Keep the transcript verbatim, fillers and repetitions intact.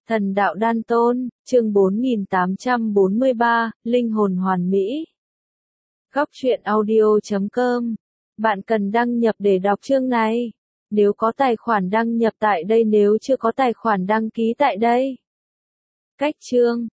Thần đạo đan tôn, chương bốn nghìn tám trăm bốn mươi ba, linh hồn hoàn mỹ. Góc truyện audio chấm com. Bạn cần đăng nhập để đọc chương này. Nếu có tài khoản đăng nhập tại đây, nếu chưa có tài khoản đăng ký tại đây. Cách chương.